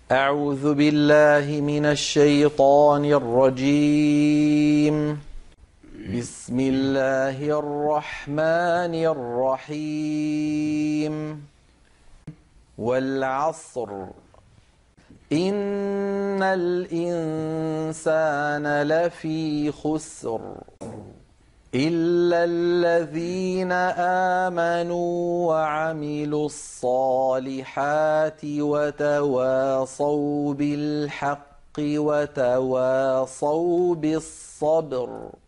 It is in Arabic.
أعوذ بالله من الشيطان الرجيم. بسم الله الرحمن الرحيم. والعصر إن الإنسان لفي خسر إلا الذين آمنوا وعملوا الصالحات وتواصوا بالحق وتواصوا بالصبر.